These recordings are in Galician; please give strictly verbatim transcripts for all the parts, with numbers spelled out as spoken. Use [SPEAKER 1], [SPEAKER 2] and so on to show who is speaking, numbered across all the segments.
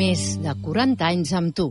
[SPEAKER 1] Més de quaranta anys amb tu.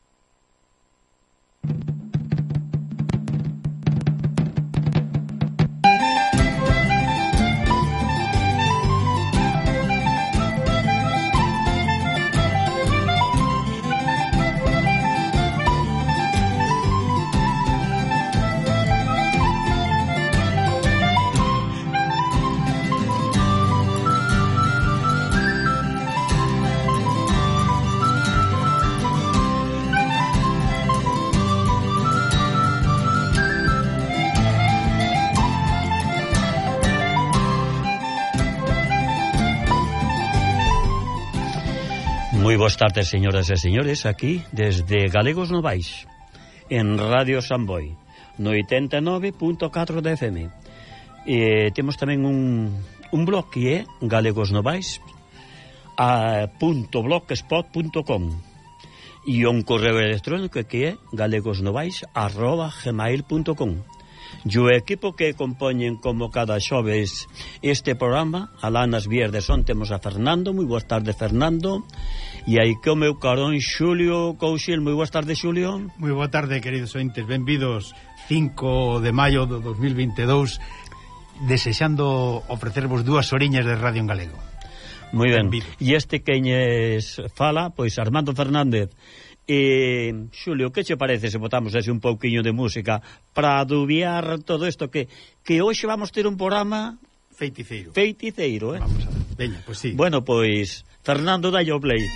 [SPEAKER 2] Moi boas tardes, señoras e señores, aquí desde Galegos Novais, en Radio Samboy, no oitenta e nove punto catro de F M. E temos tamén un, un blog que é galegosnovais punto blogspot punto com e un correo electrónico que é galegosnovais arroba gmail punto com. E o equipo que compoñen como cada xoves este programa, alá nas vías de son temos a Fernando. Moi boas tardes, Fernando. E aí que o meu carón Xulio Couchil. Moi boas tardes, Xulio.
[SPEAKER 3] Moi boa tarde, queridos ointes. Benvidos cinco de maio do dos mil vinte e dous, desexando ofrecervos dúas oriñas de radio en galego.
[SPEAKER 2] Moi ben. E este queñes fala, pois Armando Fernández. E, Xulio, que che parece se botamos así un pouquiño de música para adubiar todo isto que, que hoxe vamos ter un programa
[SPEAKER 3] feiticeiro.
[SPEAKER 2] Feiticeiro, eh?
[SPEAKER 3] Vamos a ver. Veña, pois sí.
[SPEAKER 2] Bueno, pois, Fernando, dalle o play.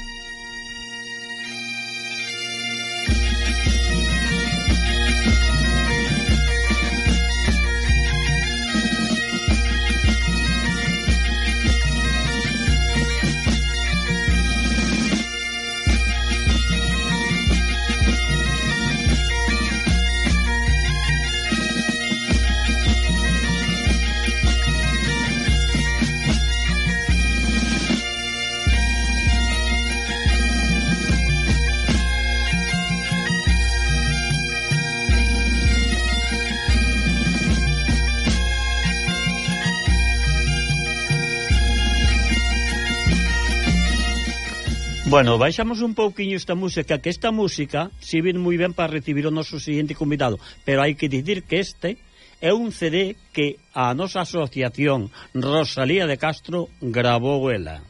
[SPEAKER 2] Bueno, baixamos un pouquiño esta música, que esta música si ven moi ben para recibir o noso seguinte convidado, pero hai que dicir que este é un C D que a nosa asociación Rosalía de Castro gravou ela.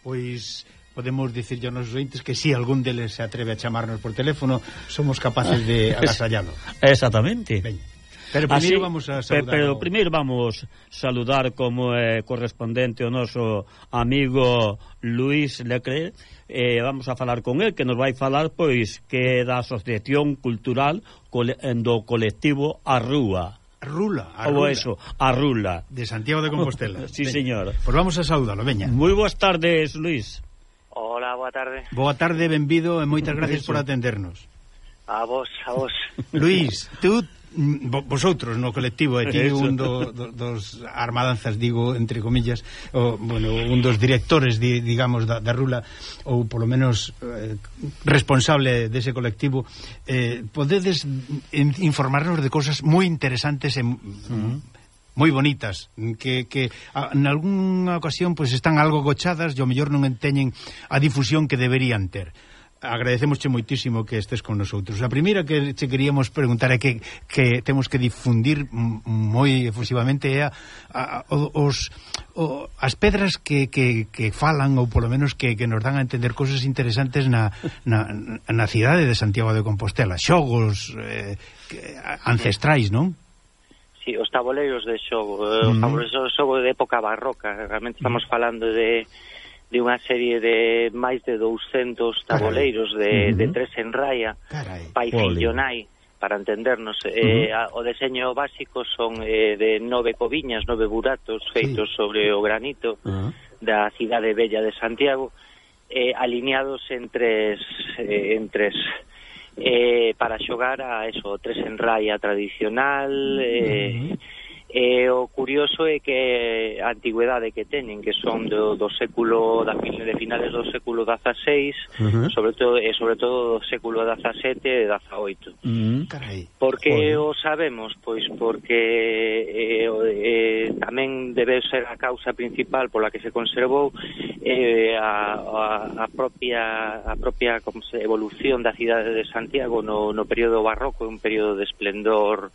[SPEAKER 3] Pois podemos dicir aos nosos ointes que si algún deles se atreve a chamarnos por teléfono, somos capaces de agasallalo.
[SPEAKER 2] Exactamente.
[SPEAKER 3] Veña. Pero primeiro vamos a saludar.
[SPEAKER 2] Pero o... primeiro vamos saludar como é correspondente o noso amigo Luis Leclerc. Eh, vamos a falar con el, que nos vai falar pois que é da Asociación Cultural do colectivo A Rúa.
[SPEAKER 3] Rula, a
[SPEAKER 2] Ou
[SPEAKER 3] Rula.
[SPEAKER 2] eso, A Rula.
[SPEAKER 3] De Santiago de Compostela.
[SPEAKER 2] Sí,
[SPEAKER 3] veña.
[SPEAKER 2] Señor.
[SPEAKER 3] Pois vamos a saudalo, veña.
[SPEAKER 2] Moi boas tardes, Luis.
[SPEAKER 4] Hola, boa tarde.
[SPEAKER 3] Boa tarde, benvido e moitas gracias por atendernos.
[SPEAKER 4] A vos, a vos.
[SPEAKER 3] Luis, tú vosotros no colectivo, e ti un do, do, dos armadanzas, digo, entre comillas, o, bueno, un dos directores, di, digamos, da, da Rula, ou polo menos eh, responsable dese colectivo, eh, podedes informarnos de cosas moi interesantes e uh-huh. moi bonitas, que, que a, en algunha ocasión pues, están algo gochadas e ao mellor non enteñen a difusión que deberían ter. Agradecemosche moitísimo que estés con nosotros. A primeira que che queríamos preguntar é que, que temos que difundir moi efusivamente é a, a, os, o, as pedras que, que, que falan ou polo menos que, que nos dan a entender cosas interesantes na, na, na cidade de Santiago de Compostela, xogos eh, ancestrais, non?
[SPEAKER 4] Sí, os taboleiros de xogo, uh-huh. os taboleiros de xogo de época barroca. Realmente estamos uh-huh. falando de de unha serie de máis de douscentos taboleiros de, uh-huh. de tres en raya, pai, fillo, nai, para entendernos. Uh-huh. Eh, a, o deseño básico son eh, de nove coviñas, nove buratos feitos sí. sobre o granito uh-huh. da cidade bella de Santiago, eh, alineados en tres, eh, en tres eh, para xogar a eso, tres en raya tradicional, eh, uh-huh. E o curioso é que a antigüedade que teñen, que son do, do século da de finales do século dezaseis, uh-huh. sobre todo e sobre todo do século dezasete e dezaoito.
[SPEAKER 3] Uh-huh. Carai.
[SPEAKER 4] Por que o sabemos? Pois porque eh, eh, tamén debe ser a causa principal pola que se conservou eh, a, a, a propia a propia como se, evolución da cidade de Santiago no, no período barroco, un período de esplendor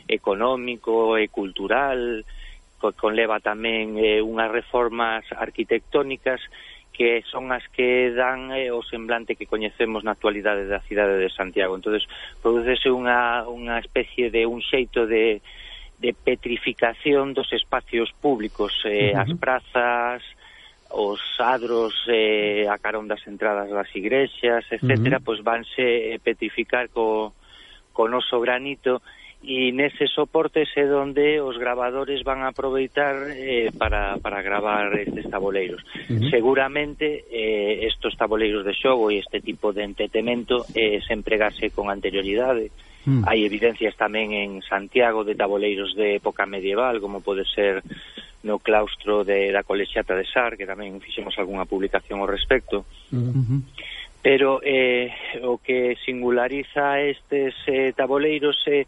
[SPEAKER 4] económico e cultural, co, conleva tamén eh, unhas reformas arquitectónicas que son as que dan eh, o semblante que coñecemos na actualidade da cidade de Santiago. Entonces, prodúcese unha, unha especie de un xeito de, de petrificación dos espacios públicos, eh, uh-huh. as prazas, os adros eh, a carón das entradas das igrexas, etcétera, uh-huh. pois vanse petrificar co, co noso granito, e neses soportes é onde os gravadores van a aproveitar eh, para, para gravar estes taboleiros. Uh-huh. Seguramente eh, estes taboleiros de xogo e este tipo de entretemento eh, se empregase con anterioridade. Uh-huh. Hai evidencias tamén en Santiago de taboleiros de época medieval, como pode ser no claustro de, da Colexiata de Sar, que tamén fixemos algunha publicación ao respecto. Uh-huh. Pero eh, o que singulariza estes eh, taboleiros é eh,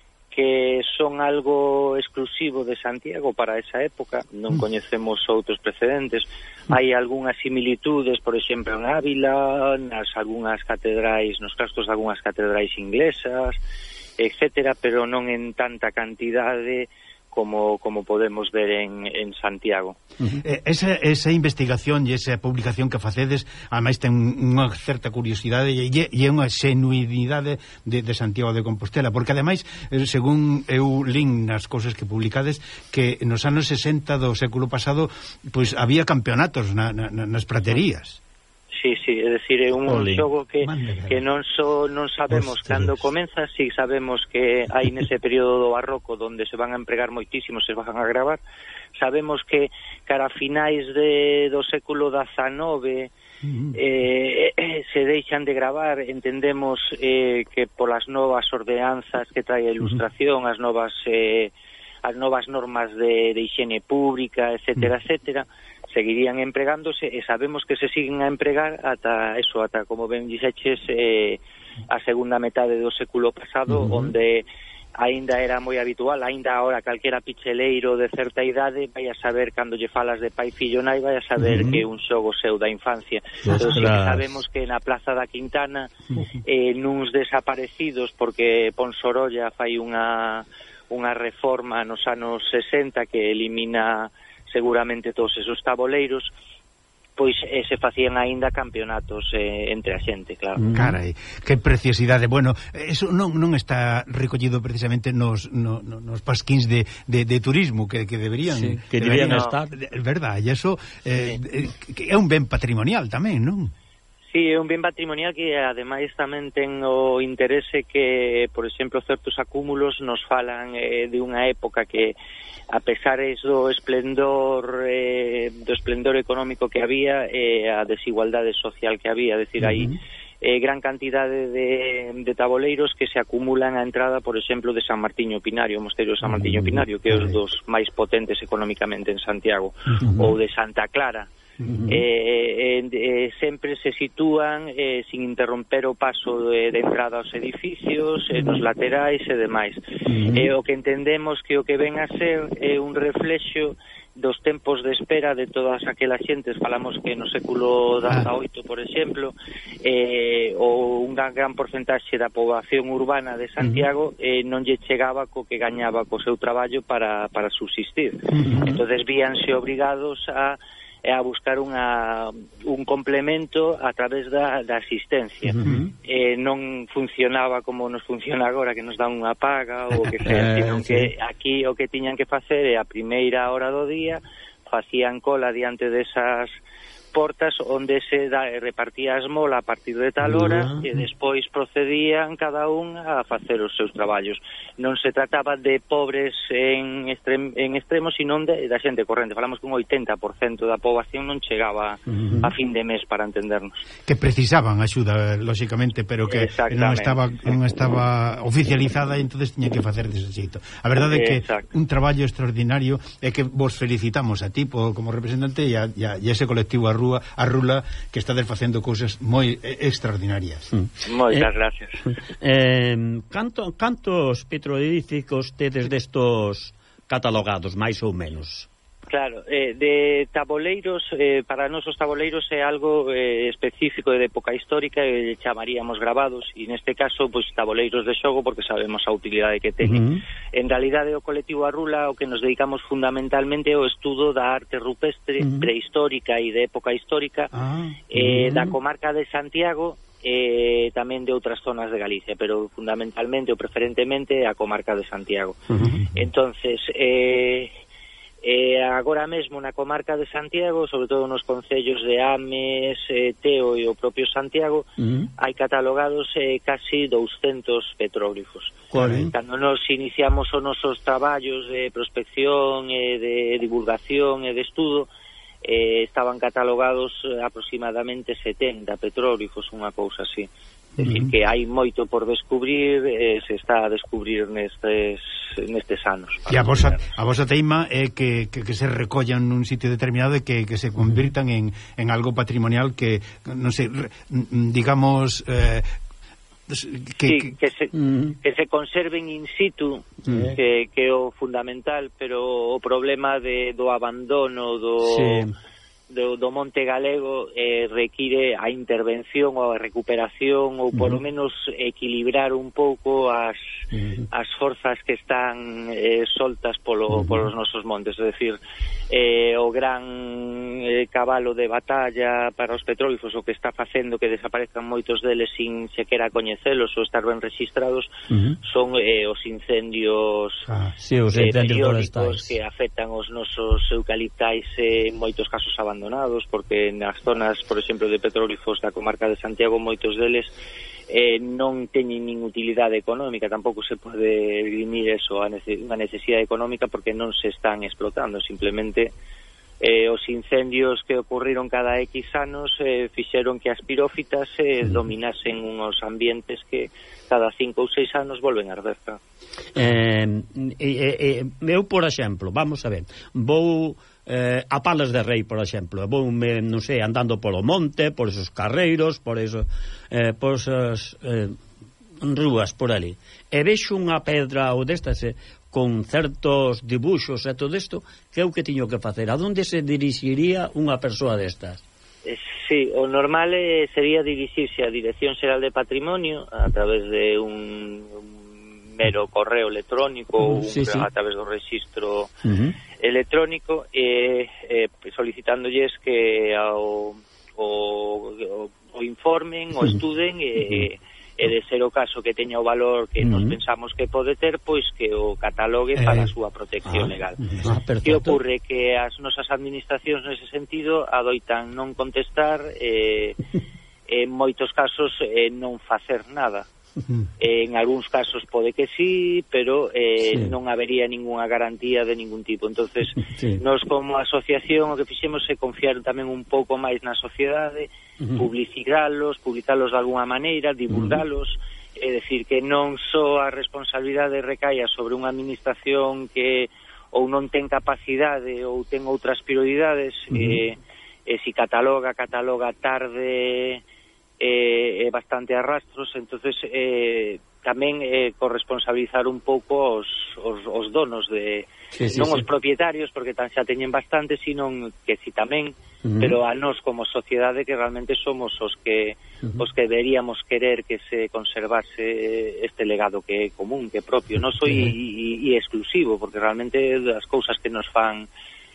[SPEAKER 4] que son algo exclusivo de Santiago para esa época, non coñecemos outros precedentes. Hai algunhas similitudes, por exemplo, en Ávila, nas algunhas catedrais, nos claustros de algunhas catedrais inglesas, etcétera, pero non en tanta cantidade como como podemos ver en, en Santiago.
[SPEAKER 3] Uh-huh. Esa, esa investigación e esa publicación que facedes, ademais ten unha certa curiosidade e, e unha xenuidade de, de Santiago de Compostela, porque ademais, según eu lin nas cousas que publicades, que nos anos sesenta do século pasado, pois había campeonatos na, na, nas praterías.
[SPEAKER 4] Sí, sí, é dicir, é un Olé. xogo que, que non so, non sabemos Ostras. cando comeza, si sí sabemos que hai nese período do barroco onde se van a empregar moitísimos, se van a gravar. Sabemos que cara a finais de, do século dezanove uh-huh. eh, eh, se deixan de gravar. Entendemos eh, que polas novas ordenanzas que trae a ilustración, uh-huh. as novas eh, as novas normas de, de higiene pública, etcétera, uh-huh. etcétera, seguirían empregándose e sabemos que se siguen a empregar ata eso, ata como ben dixeches eh, a segunda metade do século pasado, uh-huh. onde aínda era moi habitual, aínda agora calquera picheleiro de certa idade vai a saber, cando lle falas de pai, fillo, nai, vai a saber uh-huh. que é un xogo seu da infancia. Entón, sí, sabemos que na Plaza da Quintana eh, nuns desaparecidos, porque Ponsorolla fai unha unha reforma nos anos sesenta que elimina seguramente todos esos taboleiros, pois eh, se facían aínda campeonatos eh, entre a xente, claro.
[SPEAKER 3] Carai, que preciosidade. Bueno, eso non, non está recollido precisamente nos, no, nos pasquíns de, de, de turismo que, que deberían,
[SPEAKER 2] sí, que deberían, deberían estar.
[SPEAKER 3] É verdade, e eso eh, sí. é un ben patrimonial tamén, non?
[SPEAKER 4] Sí, é un ben patrimonial que ademais tamén ten o interese que, por exemplo, certos acúmulos nos falan eh, de unha época que, a pesar do esplendor eh, do esplendor económico que había, eh, a desigualdade social que había, é dicir, hai uh-huh. eh, gran cantidade de, de taboleiros que se acumulan á entrada, por exemplo, de San Martiño Pinario, o Mosteiro de San Martiño Pinario, que é un dos máis potentes económicamente en Santiago, uh-huh. ou de Santa Clara. Uh-huh. eh, eh, eh, sempre se sitúan eh, sin interromper o paso de, de entrada aos edificios, eh, nos laterais e demais. Uh-huh. eh, o que entendemos que o que ven a ser é eh, un reflexo dos tempos de espera de todas aquelas xentes. Falamos que no século dezaoito, por exemplo, eh, o un gran, gran porcentaxe da poboación urbana de Santiago eh, non lle chegaba co que gañaba co seu traballo para, para subsistir. Uh-huh. Entonces víanse obrigados a a buscar unha, un complemento a través da, da asistencia. Uh-huh. eh, non funcionaba como nos funciona agora, que nos dan unha paga ou que sea, sino que aquí o que tiñan que facer é a primeira hora do día, facían cola diante desas portas onde se da, repartía a esmola a partir de tal hora, uh-huh. e despois procedían cada un a facer os seus traballos. Non se trataba de pobres en, extrem, en extremos, sino de, da xente corrente. Falamos que un oitenta por cento da poboación non chegaba uh-huh. a fin de mes, para entendernos.
[SPEAKER 3] Que precisaban axuda, lóxicamente, pero que non estaba non estaba oficializada, e entonces tiña que facer dese xeito. A verdade é que Exacto. un traballo extraordinario, é que vos felicitamos a ti como representante e a, e a, e a ese colectivo a Rúa, a Rula, que está facendo cousas moi extraordinarias.
[SPEAKER 4] Mm. Moitas eh, gracias.
[SPEAKER 2] Eh, canto, cantos petrolíficos tedes destos catalogados, máis ou menos?
[SPEAKER 4] Claro, eh, de taboleiros, eh, para nós os taboleiros é algo eh, específico de época histórica, e chamaríamos gravados, e neste caso, pois, taboleiros de xogo, porque sabemos a utilidade que teñen. Uh-huh. En realidade, o colectivo Arrula, o que nos dedicamos fundamentalmente é o estudo da arte rupestre, uh-huh. prehistórica e de época histórica, uh-huh. eh, da comarca de Santiago, e eh, tamén de outras zonas de Galicia, pero fundamentalmente ou preferentemente a comarca de Santiago. Uh-huh. Entonces, eh... Eh, agora mesmo na comarca de Santiago, sobre todo nos concellos de Ames, eh, Teo e o propio Santiago, uh-huh. hai catalogados eh, casi douscentos petróglifos. Uh-huh. Cando nos iniciamos os nosos traballos de prospección e de divulgación e de estudo, eh, estaban catalogados aproximadamente setenta petróglifos, unha cousa así. É dicir, que hai moito por descubrir, e se está a descubrir nestes nestes anos.
[SPEAKER 3] E a vosa, a vosa teima é que, que, que se recollan nun sitio determinado e que, que se convirtan en, en algo patrimonial que, non sei, digamos... Eh, que,
[SPEAKER 4] sí, que se, mm. que se conserven in situ, mm. que, que é o fundamental, pero o problema de, do abandono, do... Sí. Do, do monte galego eh, require a intervención ou a recuperación, ou polo uh-huh. menos equilibrar un pouco as, uh-huh. as forzas que están eh, soltas polo, uh-huh. polos nosos montes. É dicir, eh, o gran eh, cabalo de batalla para os petróglifos, o que está facendo que desaparezcan moitos deles sin sequera coñecelos ou estar ben registrados, uh-huh. son eh, os incendios,
[SPEAKER 2] ah, sí, os incendios
[SPEAKER 4] eh,
[SPEAKER 2] forestais
[SPEAKER 4] que afectan os nosos eucaliptais, eh, en moitos casos abandonados, porque nas zonas, por exemplo, de petróglifos da comarca de Santiago, moitos deles eh, non teñen nin utilidade económica, tampouco se pode grimir eso a nece- unha necesidade económica, porque non se están explotando, simplemente eh, os incendios que ocurriron cada X anos eh, fixeron que as pirófitas eh, dominasen unos ambientes que cada cinco ou seis anos volven a arder.
[SPEAKER 2] Eh, eh, eh, eu, por exemplo, vamos a ver, vou eh, a Palas de Rei, por exemplo, vou, me, non sei, andando polo monte, por esos carreiros, por eso, eh, por esas eh, rúas por ali, e vexo unha pedra ou destas eh, con certos dibuxos e todo isto, que é o que tiño que facer? A onde se dirixiría unha persoa destas?
[SPEAKER 4] Sí, o normal eh, sería dirixirse á Dirección Xeral de Patrimonio a través de un, un mero correo electrónico ou uh, sí, sí. a través do registro uh-huh. electrónico, e eh, solicitándoles que ao, o, o, o informen, o estuden e, uh-huh. e de ser o caso que teña o valor que uh-huh. nos pensamos que pode ter, pois que o catalogue eh. para a súa protección ah, legal. Ah, que ocorre? Que as nosas administracións nese sentido adoitan non contestar e eh, en moitos casos eh, non facer nada. Uh-huh. En algúns casos pode que sí, pero eh, sí. non habería ningunha garantía de ningún tipo. Entonces, sí. Nos como asociación o que fixemos é confiar tamén un pouco máis na sociedade, uh-huh. publicitalos, publicalos de alguna maneira, divulgalos, uh-huh. é dicir, que non só a responsabilidade recaia sobre unha administración que ou non ten capacidade ou ten outras prioridades, uh-huh. e, e si cataloga, cataloga tarde, é eh, bastante arrastros, entonces eh, tamén eh, corresponsabilizar un pouco os, os, os donos de, sí, sí, non sí. os propietarios, porque tan xa teñen bastante, sino que si tamén, uh-huh. pero a nós como sociedade, que realmente somos os que uh-huh. os que deberíamos querer que se conservase este legado que é común, que é propio, non soy uh-huh. e, e exclusivo, porque realmente as cousas que nos fan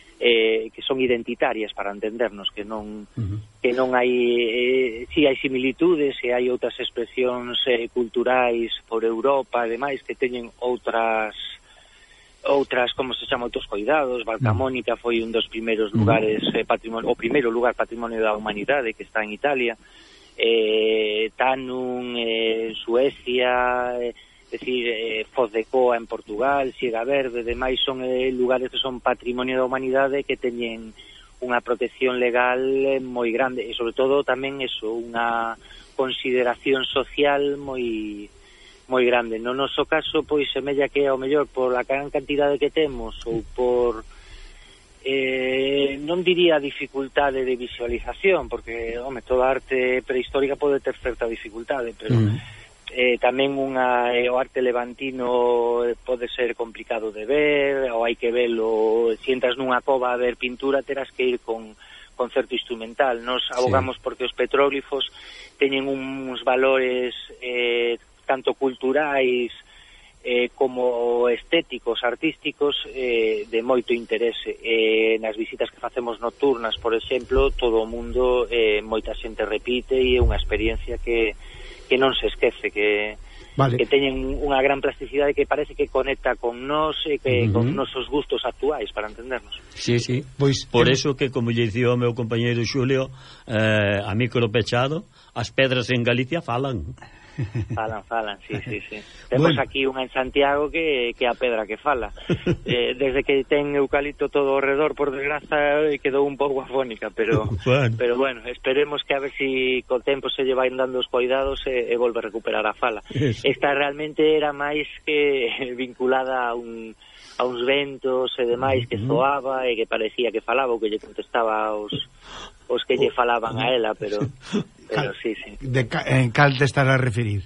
[SPEAKER 4] Eh, que son identitarias, para entendernos, que non uh-huh. que non hai eh, si hai similitudes e hai outras expresións eh, culturais por Europa e demais que teñen outras outras, como se chama, outros coidados. Valcamónica foi un dos primeiros lugares eh, patrimonio, o primeiro lugar patrimonio da humanidade que está en Italia. eh, Tanum, eh, Suecia, eh, é dicir, eh, Foz de Coa en Portugal, Siega Verde, demais son eh, lugares que son patrimonio da humanidade que teñen unha protección legal eh, moi grande e sobre todo tamén eso, unha consideración social moi moi grande. No noso caso, pois semella que ao mellor por a gran cantidade que temos ou por Eh, non diría dificultade de visualización, porque, home, toda arte prehistórica pode ter certa dificultade, pero mm. eh, tamén unha, eh, o arte levantino pode ser complicado de ver, ou hai que velo, se entras nunha cova a ver pintura, terás que ir con, con certo instrumental. Nos abogamos sí. porque os petróglifos teñen uns valores eh, tanto culturais Eh, como estéticos, artísticos, eh, de moito interese. Eh, nas visitas que facemos nocturnas, por exemplo, todo o mundo, eh, moita xente repite e é unha experiencia que, que non se esquece, que, vale. que teñen unha gran plasticidade que parece que conecta con nós e que uh -huh. con nosos gustos actuais, para entendernos.
[SPEAKER 2] Sí, sí, pois por eso que, como lle dicía o meu compañeiro Xulio, eh, a micro pechado, as pedras en Galicia falan.
[SPEAKER 4] Falan, falan, sí, sí, sí. Temos bueno. aquí unha en Santiago que, que a pedra que fala. Eh, desde que ten eucalipto todo ao redor, por desgraza, quedou un pouco afónica, pero bueno. pero bueno, esperemos que a ver si co tempo se lle vai dando os cuidados e, e volve a recuperar a fala. Eso. Esta realmente era máis que vinculada a un a uns ventos e demais que zoaba e que parecía que falaba ou que lle contestaba aos os que lle falaban a ela, pero pero sí, sí.
[SPEAKER 3] De ca, en cal te estará a referir?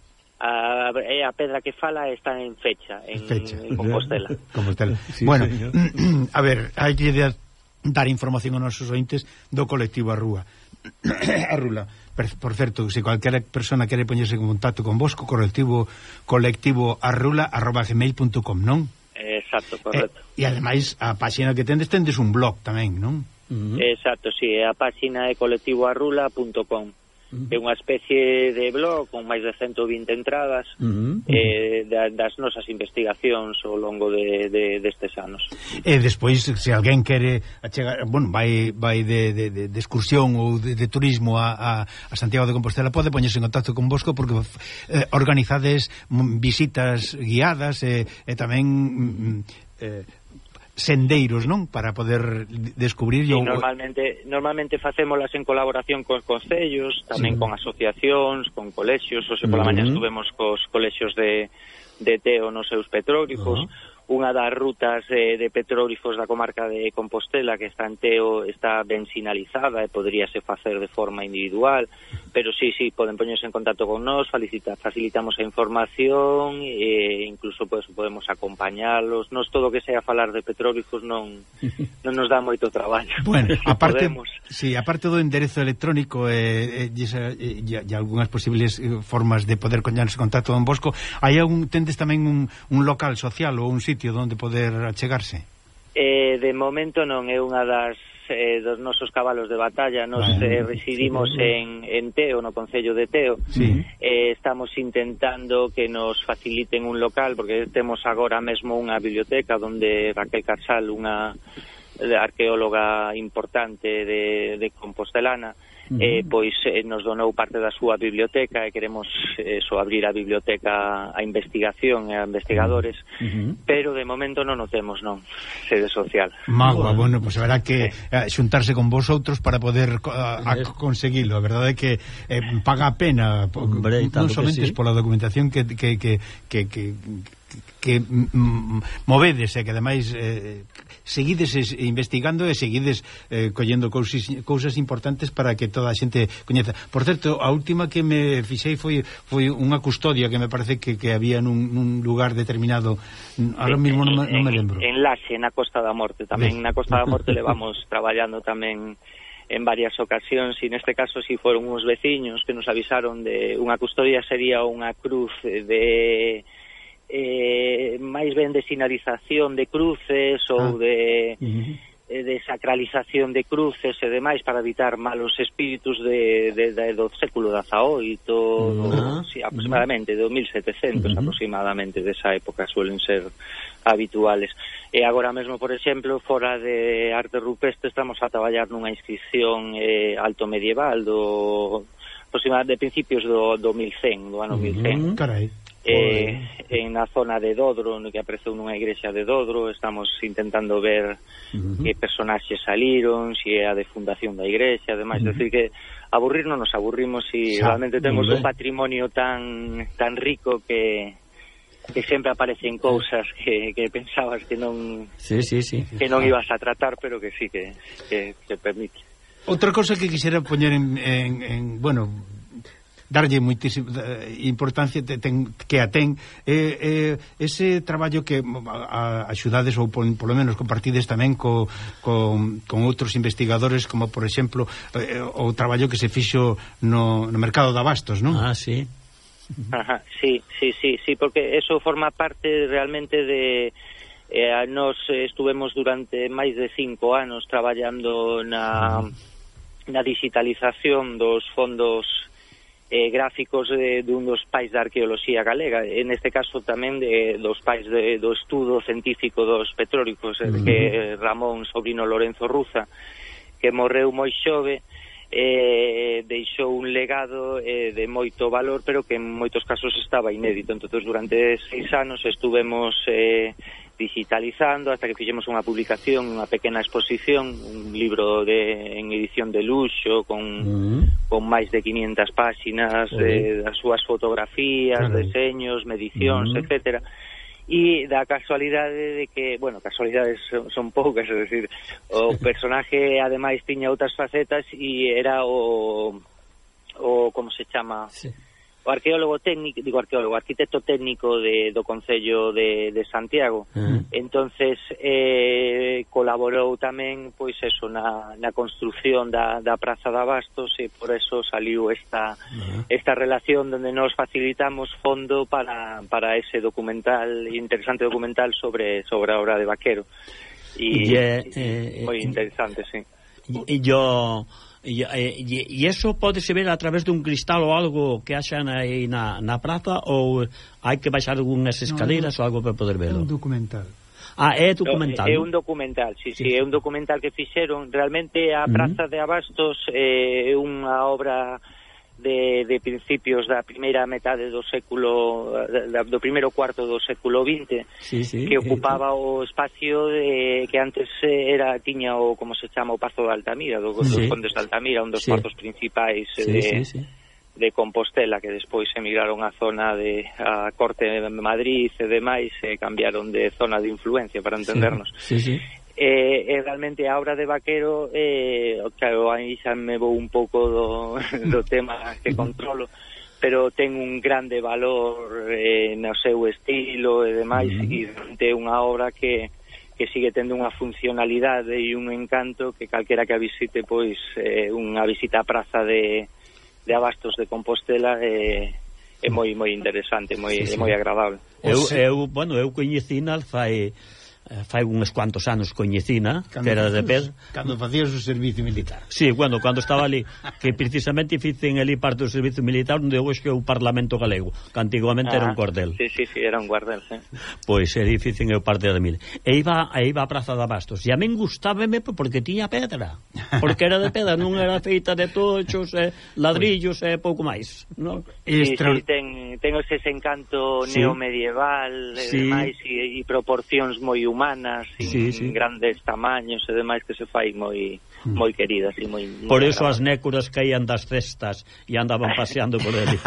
[SPEAKER 4] A, a pedra que fala está en Fecha, en, fecha. en Compostela.
[SPEAKER 3] Compostela. Sí, bueno, señor. A ver, hai que dar información aos nosos ointes do colectivo Arrúa. Arrula. Por certo, se cualquier persona quere poñerse en contacto con vos, co colectivo colectivo arrula arroba gmail punto com, non?
[SPEAKER 4] Exacto, correcto.
[SPEAKER 3] E, e ademais a páxina que tendes tendes un blog tamén, non?
[SPEAKER 4] Uh -huh. Exacto, sí, a páxina é colectivo arrula punto com. Uh -huh. É unha especie de blog con máis de ciento vinte entradas uh -huh. eh, das nosas investigacións ao longo de, de, destes anos.
[SPEAKER 3] E despois, se alguén quere achegar, bueno, vai, vai de, de, de, de excursión ou de, de turismo a, a, a Santiago de Compostela, pode poñerse en contacto con vosco porque eh, organizades visitas guiadas e, e tamén eh, sendeiros, non? Para poder descubrir...
[SPEAKER 4] Sí, o... normalmente normalmente facémolas en colaboración cos concellos, tamén sí. con asociacións, con colexios, o sea, pola uh -huh. mañá estuvemos cos colexios de, de Teo nos seus petróglifos. Uh -huh. Unha das rutas de, de petróglifos da comarca de Compostela que está en Teo está ben sinalizada e poderíase facer de forma individual, pero sí, sí, poden poñerse en contacto con nós, facilita, facilitamos a información e incluso pues, podemos acompañarlos. Nos todo o que sea falar de petróglifos non, non nos dá moito traballo.
[SPEAKER 3] Bueno, aparte, sí, aparte do enderezo electrónico e, e, e, e, e algunhas posibles formas de poder poñerse en contacto con Bosco, hai un, tendes tamén un, un local social ou un sitio onde poder achegarse?
[SPEAKER 4] Eh, de momento non é unha das eh, dos nosos cabalos de batalla. Nos eh, residimos en, en Teo, no concello de Teo. Sí. Eh, estamos intentando que nos faciliten un local porque temos agora mesmo unha biblioteca onde Raquel Carsal, unha arqueóloga importante de, de Compostelana, Uh -huh. eh, pois eh, nos donou parte da súa biblioteca e queremos eso, abrir a biblioteca a investigación e a investigadores, uh -huh. pero de momento non o temos, non, sede social.
[SPEAKER 3] Magua, bueno, pois pues haberá que eh, xuntarse con vosotros para poder a, a conseguilo. A verdade é que eh, paga a pena, Hombre, non somente sí. pola documentación que que que que, que que mm, movedes e que ademais eh, seguides investigando e seguides eh, collendo cousas, cousas importantes para que toda a xente coñeza. Por certo, a última que me fixei foi foi unha custodia que me parece que, que había nun, nun lugar determinado. Ahora sí, mesmo non, non me lembro.
[SPEAKER 4] En Laxe, na Costa da Morte, tamén na Costa da Morte levamos traballando tamén en varias ocasións, e neste caso si foron uns veciños que nos avisaron de unha custodia, sería unha cruz de eh, máis ben de sinalización de cruces ou ah. de uh -huh. de sacralización de cruces e demais para evitar malos espíritus de, de, de do século dezaoito, uh-huh. sí, aproximadamente, do mil setecentos uh-huh. aproximadamente, desa época suelen ser habituales. E agora mesmo, por exemplo, fora de arte rupestre estamos a traballar nunha inscripción eh, alto medieval do aproximadamente de principios do, do mil cen, do ano uh-huh. mil cen.
[SPEAKER 3] Carai.
[SPEAKER 4] Eh, en na zona de Dodro, no que apareceu nunha igrexa de Dodro, estamos intentando ver uh-huh. que personaxes saliron, se é a de fundación da igrexa, ademais, uh-huh. decir que aburrir non nos aburrimos e Xa, realmente temos un patrimonio tan tan rico que que sempre aparecen cousas que, que pensabas que non
[SPEAKER 2] sí, sí, sí.
[SPEAKER 4] que non ibas a tratar, pero que sí que, que, que permite.
[SPEAKER 3] Outra cosa que quixera poñer en, en, en bueno, darlle moitísima importancia ten, que a ten eh, eh, ese traballo que a, axudades ou por, por lo menos compartides tamén co, con, con outros investigadores, como por exemplo eh, o traballo que se fixo no, no mercado de abastos, non?
[SPEAKER 2] Ah, sí.
[SPEAKER 4] Ajá, sí, sí, sí, sí, porque eso forma parte realmente de eh, nos estuvemos durante máis de cinco anos traballando na, na digitalización dos fondos Eh, gráficos de, de un dos pais da arqueoloxía galega, en este caso tamén de, dos pais de, do estudo científico dos petrólicos, uh-huh. que Ramón Sobrino Lorenzo Ruza, que morreu moi xove, eh, deixou un legado eh, de moito valor, pero que en moitos casos estaba inédito. Entonces, durante seis anos estuvemos eh, digitalizando hasta que fixemos unha publicación, unha pequena exposición, un libro de, en edición de luxo con, uh-huh. con máis de quinientas páxinas, uh-huh. eh, das súas fotografías, uh-huh. deseños, medicións, uh-huh. etcétera. E da casualidade de que, bueno, casualidades son, son poucas, é dicir, o personaje ademais tiña outras facetas e era o o como se chama? Sí. O arqueólogo técnico, digo arqueólogo, arquitecto técnico de, do Concello de, de Santiago. Uh-huh. Entonces eh, colaborou tamén, pois eso, na, na construción da, da Praza de Abastos, e por eso saliu esta uh-huh. esta relación donde nos facilitamos fondo para, para ese documental, interesante documental sobre, sobre a obra de Vaquero. E yeah, eh, moi interesante, sí.
[SPEAKER 2] E yo... E, e, e eso podese ver a través dun cristal ou algo que haxan aí na, na praza, ou hai que baixar algunhas escaleras no, no, ou algo para poder verlo?
[SPEAKER 3] É un documental.
[SPEAKER 2] Ah, é documental.
[SPEAKER 4] No, é un documental, sí, sí, sí, é un documental que fixeron. Realmente a Praza uh-huh. de Abastos é unha obra de, de principios da primeira metade do século, da, do primeiro cuarto do século vinte, sí, sí, que ocupaba sí. o espacio de, que antes era tiña o, como se chama, o Pazo de Altamira, do, sí. dos Condes de Altamira, un dos sí. cuartos principais sí, de, sí, sí. de Compostela, que despois emigraron á zona de a Corte de Madrid e demais, e cambiaron de zona de influencia, para entendernos.
[SPEAKER 2] Sí, sí, sí.
[SPEAKER 4] Eh, eh, realmente a obra de Vaquero, eh, claro, aí xa me vou un pouco do, do tema que controlo, pero ten un grande valor eh, no seu estilo e demais, e é unha obra que, que sigue tendo unha funcionalidade e un encanto que calquera que a visite, pois eh, unha visita á Praza de, de Abastos de Compostela eh, é moi moi interesante, moi, sí, sí. moi agradable.
[SPEAKER 2] Eu, eu, bueno, eu coñecina fai... fai uns cuantos anos coñecina, cando que era de Pedro.
[SPEAKER 3] Cando facías o servicio militar.
[SPEAKER 2] Sí, bueno, cando estaba ali, que precisamente ficen ali parte do servicio militar onde hoxe é o Parlamento Galego, que antigamente ah, era un cordel.
[SPEAKER 4] Sí, sí, sí, era un cuardel, sí.
[SPEAKER 2] Pois é difícil eu parte da mil. E iba, e iba a Praza de Abastos, e a min gustábame porque tiña pedra, porque era de pedra, non era feita de tochos, eh, ladrillos e eh, pouco máis, non?
[SPEAKER 4] Sí, Extra... sí, ten, ten ese encanto sí. neomedieval, e sí. demais, e, e proporcións moi humanas, humanas, sí, sí. grandes tamaños e demais, que se fai moi moi queridas e moi, moi
[SPEAKER 2] por eso agradables. As nécuras caían das cestas e andaban paseando por ele.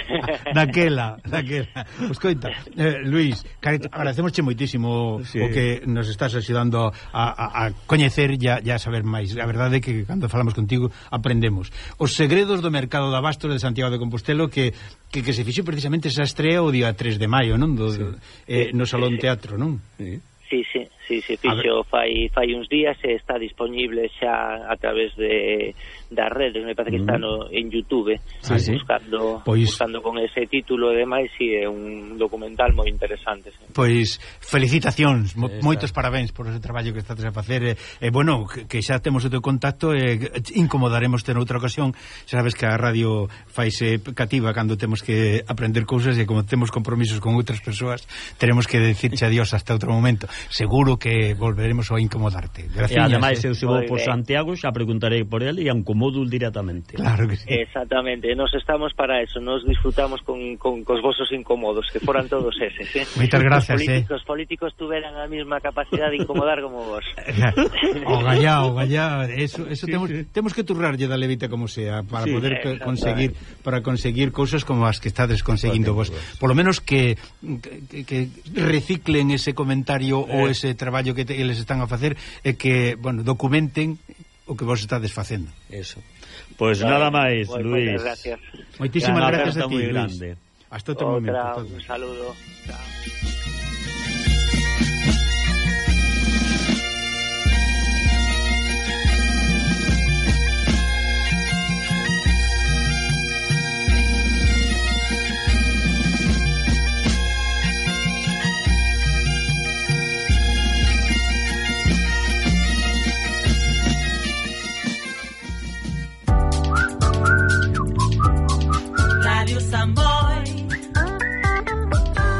[SPEAKER 3] daquela, daquela. Pois coita, eh, Luís, agradecemosche moitísimo sí. o que nos estás axudando a, a, a coñecer e a, a saber máis. A verdade é que cando falamos contigo aprendemos. Os segredos do mercado de Abastos de Santiago de Compostela, que que, que se fixo precisamente esa estrea o día tres de maio, non? Do, sí. eh, no Salón Teatro, non?
[SPEAKER 4] Sí. Sí, sí, sí, sí, se fixo fai, fai uns días e está disponible xa a través de das redes, me parece que está no, en YouTube,
[SPEAKER 3] sí, sí.
[SPEAKER 4] buscando
[SPEAKER 3] Pois,
[SPEAKER 4] buscando con ese título e demais, e é un documental moi interesante. Sí.
[SPEAKER 3] Pois felicitacións, mo, moitos parabéns por ese traballo que estás a facer, e, e bueno, que, que xa temos o teu contacto e incomodaremos ter outra ocasión. Xa sabes que a radio faise cativa cando temos que aprender cousas, e como temos compromisos con outras persoas, teremos que decirche adiós hasta outro momento. Seguro que volveremos a incomodarte. Gracias.
[SPEAKER 2] E ademais,
[SPEAKER 3] eh.
[SPEAKER 2] eu se vou por Santiago xa preguntarei por ele e incomodo directamente.
[SPEAKER 3] Claro que sí.
[SPEAKER 4] Exactamente, nos estamos para eso, nos disfrutamos con, con cos vosos incómodos, que foran todos eses, eh?
[SPEAKER 3] Moitas gracias,
[SPEAKER 4] os políticos,
[SPEAKER 3] eh.
[SPEAKER 4] políticos tuveran a mesma capacidade de incomodar como vos.
[SPEAKER 3] O gallá, o gallá, eso, eso
[SPEAKER 2] sí,
[SPEAKER 3] temos,
[SPEAKER 2] sí.
[SPEAKER 3] temos que turrarlle da levita como sea para
[SPEAKER 2] sí,
[SPEAKER 3] poder
[SPEAKER 4] eh,
[SPEAKER 3] conseguir para conseguir cousas como as que estades conseguindo vos. Por lo menos que, que, que reciclen ese comentario eh. ou ese traballo que te, eles están a facer, e que, bueno, documenten o que vos estades facendo.
[SPEAKER 2] Eso. Pois pues vale, nada máis,
[SPEAKER 4] pues,
[SPEAKER 2] Luís.
[SPEAKER 4] Gracias.
[SPEAKER 3] Moitísimas gracias a ti,
[SPEAKER 2] Luis.
[SPEAKER 3] Grande. Hasta outro momento.
[SPEAKER 4] Un saludo. Chao.